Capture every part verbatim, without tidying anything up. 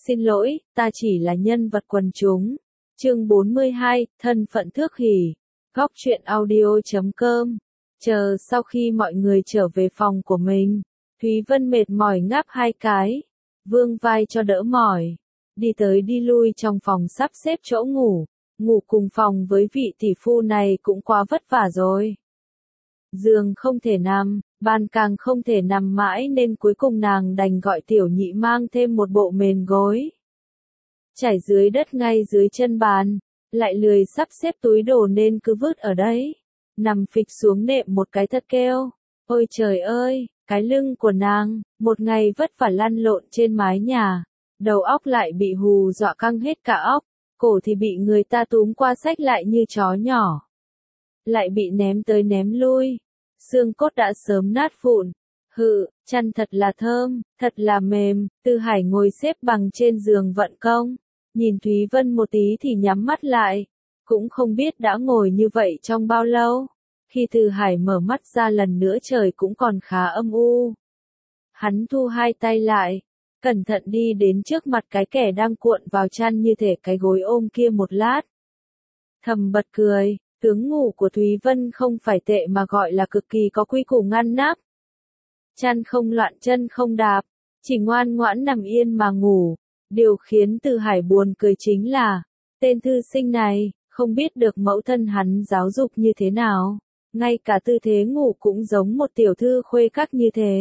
Xin lỗi, ta chỉ là nhân vật quần chúng. Chương bốn mươi hai, thân phận Thước Hỷ. Góc truyện audio chấm com. Chờ sau khi mọi người trở về phòng của mình, Thúy Vân mệt mỏi ngáp hai cái, vương vai cho đỡ mỏi, đi tới đi lui trong phòng sắp xếp chỗ ngủ, ngủ cùng phòng với vị tỷ phu này cũng quá vất vả rồi. Giường không thể nằm, bàn càng không thể nằm mãi nên cuối cùng nàng đành gọi tiểu nhị mang thêm một bộ mền gối. Trải dưới đất ngay dưới chân bàn, lại lười sắp xếp túi đồ nên cứ vứt ở đấy. Nằm phịch xuống nệm một cái thật kêu. Ôi trời ơi, cái lưng của nàng, một ngày vất vả lăn lộn trên mái nhà. Đầu óc lại bị hù dọa căng hết cả óc, cổ thì bị người ta túm qua xách lại như chó nhỏ. Lại bị ném tới ném lui, xương cốt đã sớm nát vụn. Hự, chăn thật là thơm, thật là mềm. Tư Hải ngồi xếp bằng trên giường vận công, nhìn Thúy Vân một tí thì nhắm mắt lại. Cũng không biết đã ngồi như vậy trong bao lâu. Khi Tư Hải mở mắt ra lần nữa trời cũng còn khá âm u. Hắn thu hai tay lại, cẩn thận đi đến trước mặt cái kẻ đang cuộn vào chăn như thể cái gối ôm kia một lát. Thầm bật cười, tướng ngủ của Thúy Vân không phải tệ mà gọi là cực kỳ có quy củ ngăn nắp. Chăn không loạn chân không đạp, chỉ ngoan ngoãn nằm yên mà ngủ. Điều khiến Tư Hải buồn cười chính là, tên thư sinh này, không biết được mẫu thân hắn giáo dục như thế nào, ngay cả tư thế ngủ cũng giống một tiểu thư khuê các như thế.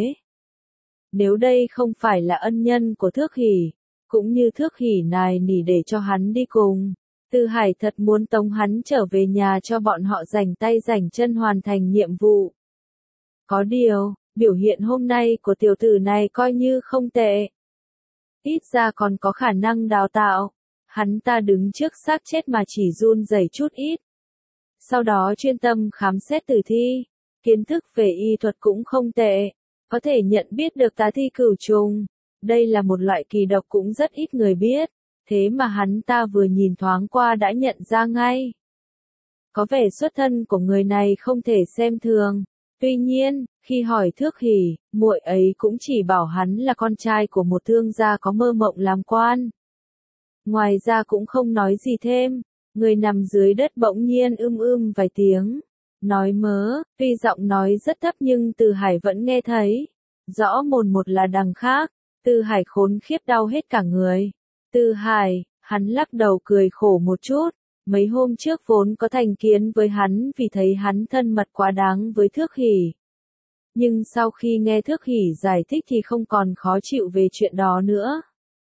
Nếu đây không phải là ân nhân của Thước Hỷ, cũng như Thước Hỷ nài nỉ để cho hắn đi cùng, Tư Hải thật muốn tống hắn trở về nhà cho bọn họ rảnh tay rảnh chân hoàn thành nhiệm vụ. Có điều, biểu hiện hôm nay của tiểu tử này coi như không tệ. Ít ra còn có khả năng đào tạo. Hắn ta đứng trước xác chết mà chỉ run rẩy chút ít. Sau đó chuyên tâm khám xét tử thi. Kiến thức về y thuật cũng không tệ. Có thể nhận biết được tá thi cửu trùng. Đây là một loại kỳ độc cũng rất ít người biết. Thế mà hắn ta vừa nhìn thoáng qua đã nhận ra ngay. Có vẻ xuất thân của người này không thể xem thường. Tuy nhiên, khi hỏi Thước Hỷ, muội ấy cũng chỉ bảo hắn là con trai của một thương gia có mơ mộng làm quan. Ngoài ra cũng không nói gì thêm, người nằm dưới đất bỗng nhiên ưm ưm vài tiếng. Nói mớ, tuy giọng nói rất thấp nhưng Tư Hải vẫn nghe thấy. Rõ mồn một là đằng khác, Tư Hải khốn khiếp đau hết cả người. Tư Hải, hắn lắc đầu cười khổ một chút. Mấy hôm trước vốn có thành kiến với hắn vì thấy hắn thân mật quá đáng với Thước Hỷ. Nhưng sau khi nghe Thước Hỷ giải thích thì không còn khó chịu về chuyện đó nữa.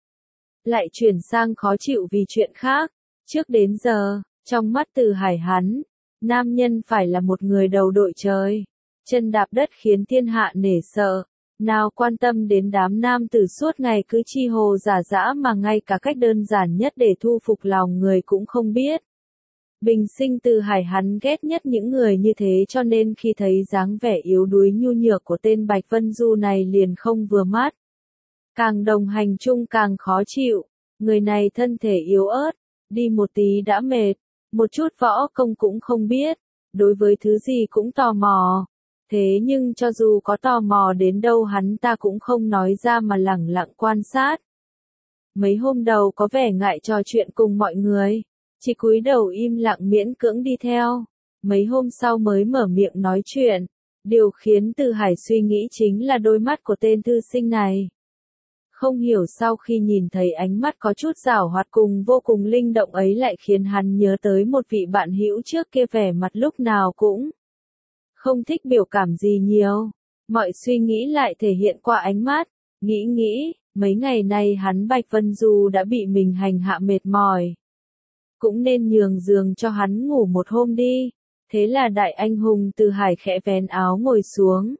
Lại chuyển sang khó chịu vì chuyện khác. Trước đến giờ, trong mắt Tư Hải hắn, nam nhân phải là một người đầu đội trời. Chân đạp đất khiến thiên hạ nể sợ. Nào quan tâm đến đám nam tử suốt ngày cứ chi hồ giả dã mà ngay cả cách đơn giản nhất để thu phục lòng người cũng không biết. Bình sinh Tư Hải hắn ghét nhất những người như thế cho nên khi thấy dáng vẻ yếu đuối nhu nhược của tên Bạch Vân Du này liền không vừa mắt. Càng đồng hành chung càng khó chịu, người này thân thể yếu ớt, đi một tí đã mệt, một chút võ công cũng không biết, đối với thứ gì cũng tò mò. Thế nhưng cho dù có tò mò đến đâu hắn ta cũng không nói ra mà lẳng lặng quan sát. Mấy hôm đầu có vẻ ngại trò chuyện cùng mọi người. Chỉ cúi đầu im lặng miễn cưỡng đi theo. Mấy hôm sau mới mở miệng nói chuyện. Điều khiến Tư Hải suy nghĩ chính là đôi mắt của tên thư sinh này. Không hiểu sau khi nhìn thấy ánh mắt có chút giảo hoạt cùng vô cùng linh động ấy lại khiến hắn nhớ tới một vị bạn hữu trước kia vẻ mặt lúc nào cũng không thích biểu cảm gì nhiều. Mọi suy nghĩ lại thể hiện qua ánh mắt. Nghĩ nghĩ, mấy ngày nay hắn Bạch Vân Du đã bị mình hành hạ mệt mỏi. Cũng nên nhường giường cho hắn ngủ một hôm đi. Thế là đại anh hùng Tư Hải khẽ vén áo ngồi xuống.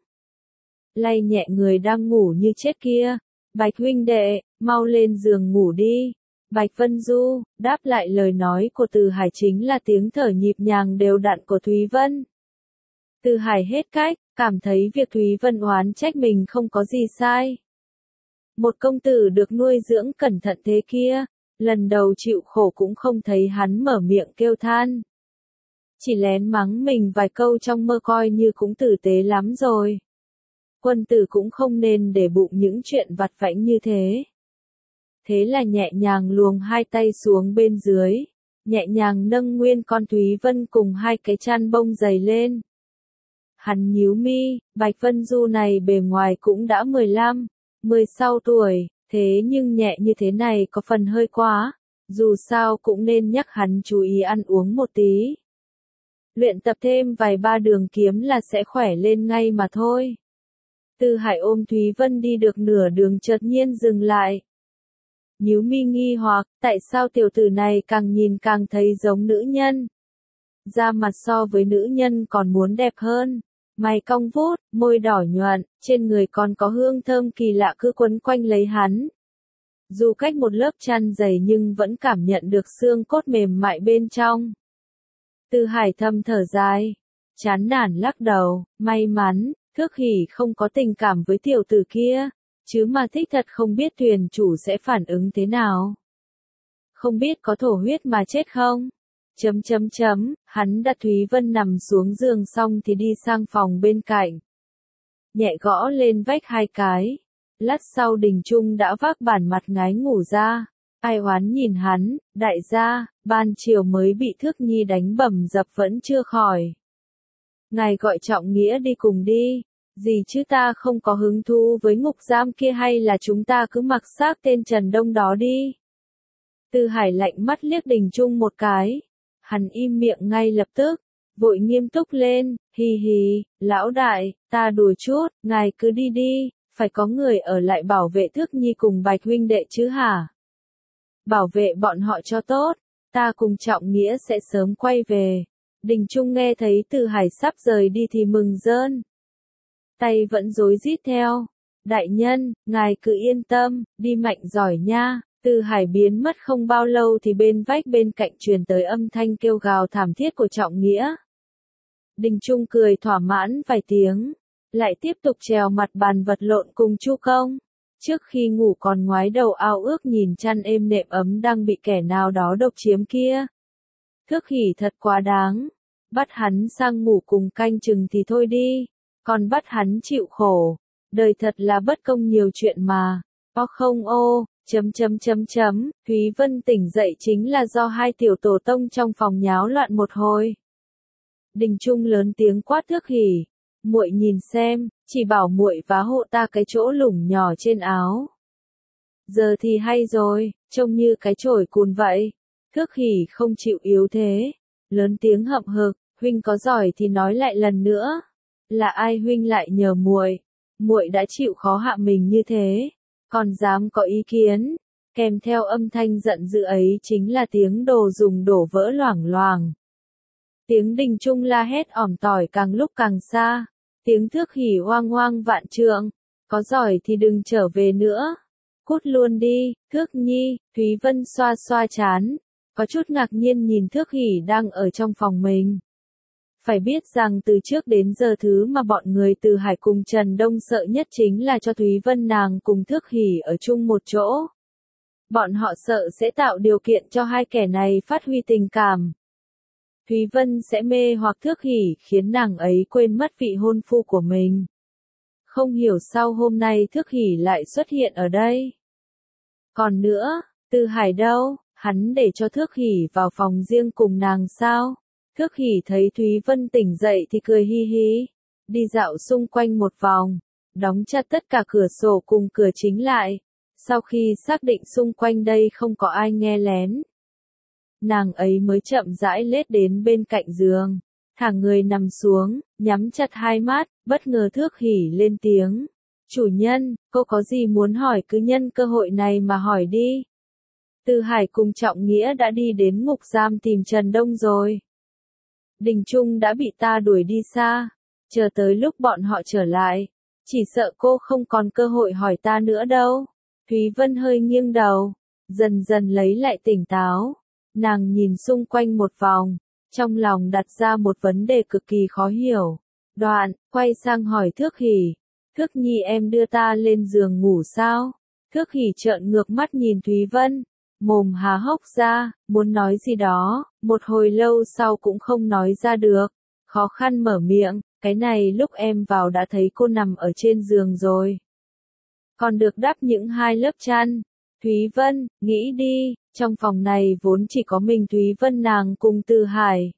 Lay nhẹ người đang ngủ như chết kia. Bạch huynh đệ, mau lên giường ngủ đi. Bạch Vân Du, đáp lại lời nói của Tư Hải chính là tiếng thở nhịp nhàng đều đặn của Thúy Vân. Tư Hải hết cách, cảm thấy việc Thúy Vân oán trách mình không có gì sai. Một công tử được nuôi dưỡng cẩn thận thế kia. Lần đầu chịu khổ cũng không thấy hắn mở miệng kêu than. Chỉ lén mắng mình vài câu trong mơ coi như cũng tử tế lắm rồi. Quân tử cũng không nên để bụng những chuyện vặt vãnh như thế. thế là nhẹ nhàng luồng hai tay xuống bên dưới, nhẹ nhàng nâng nguyên con Thúy Vân cùng hai cái chăn bông dày lên. Hắn nhíu mi, Bạch Vân Du này bề ngoài cũng đã mười lăm, mười sáu tuổi, thế nhưng nhẹ như thế này có phần hơi quá, dù sao cũng nên nhắc hắn chú ý ăn uống một tí. Luyện tập thêm vài ba đường kiếm là sẽ khỏe lên ngay mà thôi. Tư Hải ôm Thúy Vân đi được nửa đường chợt nhiên dừng lại. Nhíu mi nghi hoặc, tại sao tiểu tử này càng nhìn càng thấy giống nữ nhân? Da mặt so với nữ nhân còn muốn đẹp hơn, mày cong vút, môi đỏ nhuận, trên người còn có hương thơm kỳ lạ cứ quấn quanh lấy hắn. Dù cách một lớp chăn dày nhưng vẫn cảm nhận được xương cốt mềm mại bên trong. Tư Hải thầm thở dài, chán nản lắc đầu, may mắn, Thước Hỉ không có tình cảm với tiểu tử kia, chứ mà thích thật không biết thuyền chủ sẽ phản ứng thế nào. Không biết có thổ huyết mà chết không? Chấm chấm chấm, hắn đặt Thúy Vân nằm xuống giường xong thì đi sang phòng bên cạnh. Nhẹ gõ lên vách hai cái. Lát sau Đình Trung đã vác bản mặt ngái ngủ ra. Ai oán nhìn hắn, đại gia, ban chiều mới bị Thước Nhi đánh bầm dập vẫn chưa khỏi. Ngài gọi Trọng Nghĩa đi cùng đi. Gì chứ ta không có hứng thú với ngục giam kia, hay là chúng ta cứ mặc xác tên Trần Đông đó đi. Tư Hải lạnh mắt liếc Đình Trung một cái. Hắn im miệng ngay lập tức, vội nghiêm túc lên, hì hì, lão đại, ta đùa chút, ngài cứ đi đi, phải có người ở lại bảo vệ Thước Nhi cùng Bạch huynh đệ chứ hả? Bảo vệ bọn họ cho tốt, ta cùng Trọng Nghĩa sẽ sớm quay về. Đình Trung nghe thấy Tư Hải sắp rời đi thì mừng rơn. Tay vẫn rối rít theo. Đại nhân, ngài cứ yên tâm, đi mạnh giỏi nha. Tư Hải biến mất không bao lâu thì bên vách bên cạnh truyền tới âm thanh kêu gào thảm thiết của Trọng Nghĩa. Đình Trung cười thỏa mãn vài tiếng, lại tiếp tục trèo mặt bàn vật lộn cùng Chu Công. Trước khi ngủ còn ngoái đầu ao ước nhìn chăn êm nệm ấm đang bị kẻ nào đó độc chiếm kia. Thước Hỉ thật quá đáng, bắt hắn sang ngủ cùng canh chừng thì thôi đi, còn bắt hắn chịu khổ, đời thật là bất công nhiều chuyện mà. O không ô, chấm chấm chấm chấm, Thúy Vân tỉnh dậy chính là do hai tiểu tổ tông trong phòng nháo loạn một hồi. Đình Trung lớn tiếng quát Thước Hỉ, muội nhìn xem, chỉ bảo muội vá hộ ta cái chỗ lủng nhỏ trên áo. Giờ thì hay rồi, trông như cái chổi cùn vậy. Thước Hỉ không chịu yếu thế, lớn tiếng hậm hực, huynh có giỏi thì nói lại lần nữa. Là ai huynh lại nhờ muội? Muội đã chịu khó hạ mình như thế, còn dám có ý kiến? Kèm theo âm thanh giận dữ ấy chính là tiếng đồ dùng đổ vỡ loảng loảng. Tiếng Đình Trung la hét ỏm tỏi càng lúc càng xa. Tiếng Thước Hỉ oang oang vạn trượng. Có giỏi thì đừng trở về nữa. Cút luôn đi, Thước Nhi. Thúy Vân xoa xoa chán, có chút ngạc nhiên nhìn Thước Hỉ đang ở trong phòng mình. Phải biết rằng từ trước đến giờ thứ mà bọn người Từ Hải cùng Trần Đông sợ nhất chính là cho Thúy Vân nàng cùng Thước Hỉ ở chung một chỗ. Bọn họ sợ sẽ tạo điều kiện cho hai kẻ này phát huy tình cảm. Thúy Vân sẽ mê hoặc Thước Hỉ khiến nàng ấy quên mất vị hôn phu của mình. Không hiểu sao hôm nay Thước Hỉ lại xuất hiện ở đây. Còn nữa, Từ Hải đâu, hắn để cho Thước Hỉ vào phòng riêng cùng nàng sao? Thước Hỉ thấy Thúy Vân tỉnh dậy thì cười hi hi, đi dạo xung quanh một vòng, đóng chặt tất cả cửa sổ cùng cửa chính lại. Sau khi xác định xung quanh đây không có ai nghe lén, nàng ấy mới chậm rãi lết đến bên cạnh giường, thả người nằm xuống, nhắm chặt hai mắt, bất ngờ Thước Hỉ lên tiếng. Chủ nhân, cô có gì muốn hỏi cứ nhân cơ hội này mà hỏi đi. Từ Hải cùng Trọng Nghĩa đã đi đến ngục giam tìm Trần Đông rồi. Đình Trung đã bị ta đuổi đi xa, chờ tới lúc bọn họ trở lại, chỉ sợ cô không còn cơ hội hỏi ta nữa đâu. Thúy Vân hơi nghiêng đầu, dần dần lấy lại tỉnh táo. Nàng nhìn xung quanh một vòng, trong lòng đặt ra một vấn đề cực kỳ khó hiểu. Đoạn, quay sang hỏi Thước Hỉ, Thước Nhi em đưa ta lên giường ngủ sao? Thước Hỉ trợn ngược mắt nhìn Thúy Vân, mồm há hốc ra, muốn nói gì đó, một hồi lâu sau cũng không nói ra được, khó khăn mở miệng, cái này lúc em vào đã thấy cô nằm ở trên giường rồi. Còn được đắp những hai lớp chăn. Thúy Vân, nghĩ đi, trong phòng này vốn chỉ có mình Thúy Vân nàng cùng Từ Hải.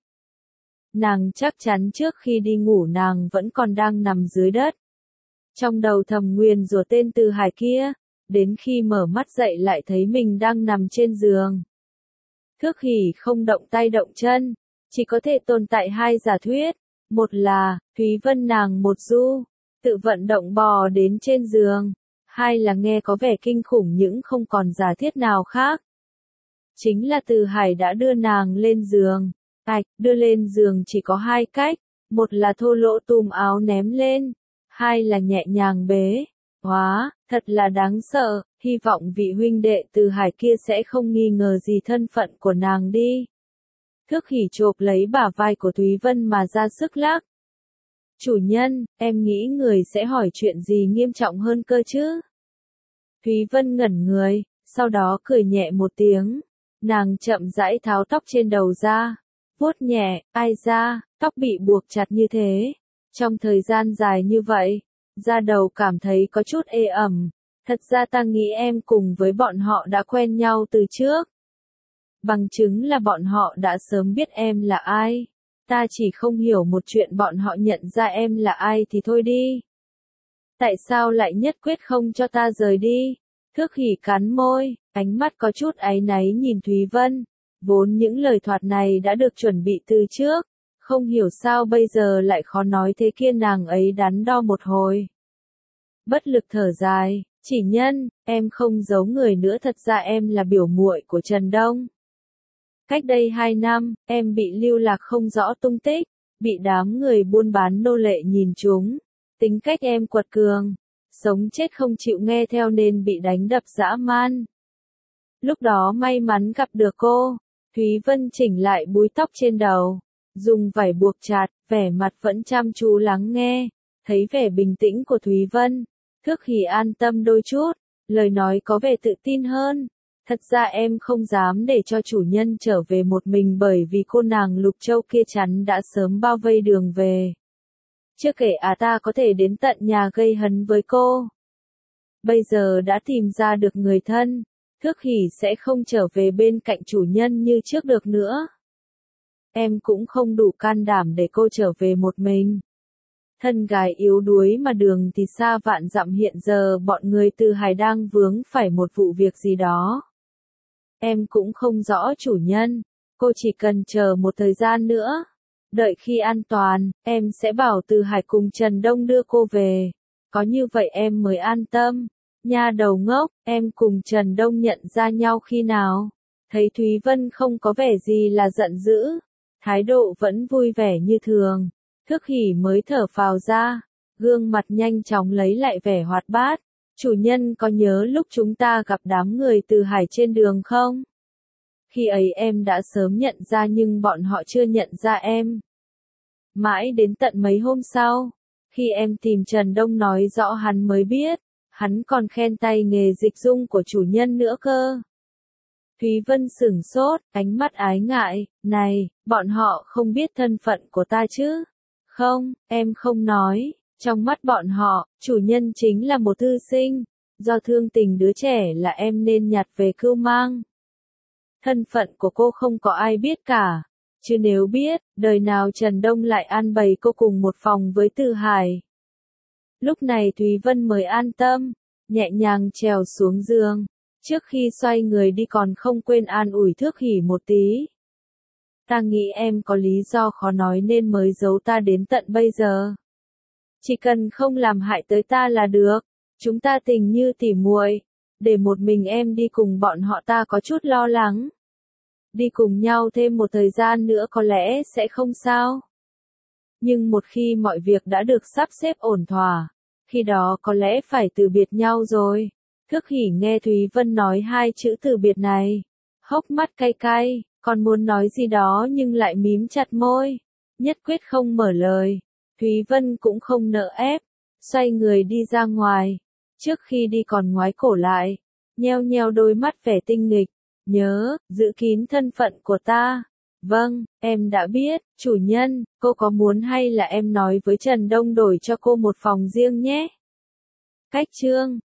Nàng chắc chắn trước khi đi ngủ nàng vẫn còn đang nằm dưới đất. Trong đầu thầm nguyền rủa tên Từ Hải kia, đến khi mở mắt dậy lại thấy mình đang nằm trên giường. Thước Hỷ không động tay động chân, chỉ có thể tồn tại hai giả thuyết, một là, Thúy Vân nàng một du, tự vận động bò đến trên giường, hai là nghe có vẻ kinh khủng nhưng không còn giả thiết nào khác. Chính là Từ Hải đã đưa nàng lên giường. Ảch, đưa lên giường chỉ có hai cách, một là thô lỗ tùm áo ném lên, hai là nhẹ nhàng bế. Hóa, thật là đáng sợ, hy vọng vị huynh đệ Từ Hải kia sẽ không nghi ngờ gì thân phận của nàng đi. Thước Hỷ chộp lấy bả vai của Thúy Vân mà ra sức lắc. Chủ nhân, em nghĩ người sẽ hỏi chuyện gì nghiêm trọng hơn cơ chứ? Thúy Vân ngẩn người, sau đó cười nhẹ một tiếng. Nàng chậm rãi tháo tóc trên đầu ra, vuốt nhẹ, ai ra, tóc bị buộc chặt như thế. Trong thời gian dài như vậy, da đầu cảm thấy có chút ê ẩm. Thật ra ta nghĩ em cùng với bọn họ đã quen nhau từ trước. Bằng chứng là bọn họ đã sớm biết em là ai. Ta chỉ không hiểu một chuyện bọn họ nhận ra em là ai thì thôi đi. Tại sao lại nhất quyết không cho ta rời đi? Thước Hỷ cắn môi, ánh mắt có chút áy náy nhìn Thúy Vân. Vốn những lời thoại này đã được chuẩn bị từ trước, không hiểu sao bây giờ lại khó nói thế kia. Nàng ấy đắn đo một hồi. Bất lực thở dài, chỉ nhân, em không giấu người nữa, thật ra em là biểu muội của Trần Đông. Cách đây hai năm, em bị lưu lạc không rõ tung tích, bị đám người buôn bán nô lệ nhìn trúng. Tính cách em quật cường, sống chết không chịu nghe theo nên bị đánh đập dã man. Lúc đó may mắn gặp được cô. Thúy Vân chỉnh lại búi tóc trên đầu, dùng vải buộc chặt, vẻ mặt vẫn chăm chú lắng nghe. Thấy vẻ bình tĩnh của Thúy Vân, Thước Hỷ an tâm đôi chút, lời nói có vẻ tự tin hơn. Thật ra em không dám để cho chủ nhân trở về một mình bởi vì cô nàng Lục Châu kia chắn đã sớm bao vây đường về. Chưa kể à ta có thể đến tận nhà gây hấn với cô. Bây giờ đã tìm ra được người thân, Thước Hỷ sẽ không trở về bên cạnh chủ nhân như trước được nữa. Em cũng không đủ can đảm để cô trở về một mình. Thân gái yếu đuối mà đường thì xa vạn dặm, hiện giờ bọn người Từ Hải đang vướng phải một vụ việc gì đó. Em cũng không rõ chủ nhân, cô chỉ cần chờ một thời gian nữa. Đợi khi an toàn, em sẽ bảo Từ Hải cùng Trần Đông đưa cô về. Có như vậy em mới an tâm. Nha đầu ngốc, em cùng Trần Đông nhận ra nhau khi nào? Thấy Thúy Vân không có vẻ gì là giận dữ, thái độ vẫn vui vẻ như thường. Thước Hỷ mới thở phào ra, gương mặt nhanh chóng lấy lại vẻ hoạt bát. Chủ nhân có nhớ lúc chúng ta gặp đám người Từ Hải trên đường không? Khi ấy em đã sớm nhận ra nhưng bọn họ chưa nhận ra em. Mãi đến tận mấy hôm sau, khi em tìm Trần Đông nói rõ hắn mới biết, hắn còn khen tay nghề dịch dung của chủ nhân nữa cơ. Thúy Vân sửng sốt, ánh mắt ái ngại, này, bọn họ không biết thân phận của ta chứ? Không, em không nói, trong mắt bọn họ, chủ nhân chính là một thư sinh, do thương tình đứa trẻ là em nên nhặt về cưu mang. Thân phận của cô không có ai biết cả, chứ nếu biết, đời nào Trần Đông lại an bày cô cùng một phòng với Từ Hải. Lúc này Thúy Vân mới an tâm, nhẹ nhàng trèo xuống giường, trước khi xoay người đi còn không quên an ủi Thước Hỷ một tí. Ta nghĩ em có lý do khó nói nên mới giấu ta đến tận bây giờ. Chỉ cần không làm hại tới ta là được, chúng ta tình như tỉ muội, để một mình em đi cùng bọn họ ta có chút lo lắng. Đi cùng nhau thêm một thời gian nữa có lẽ sẽ không sao. Nhưng một khi mọi việc đã được sắp xếp ổn thỏa, khi đó có lẽ phải từ biệt nhau rồi. Thước Hỷ nghe Thúy Vân nói hai chữ từ biệt này, hốc mắt cay cay, còn muốn nói gì đó nhưng lại mím chặt môi, nhất quyết không mở lời. Thúy Vân cũng không nỡ ép, xoay người đi ra ngoài. Trước khi đi còn ngoái cổ lại, nheo nheo đôi mắt vẻ tinh nghịch, nhớ, giữ kín thân phận của ta. Vâng, em đã biết, chủ nhân, cô có muốn hay là em nói với Trần Đông đổi cho cô một phòng riêng nhé? Cách chương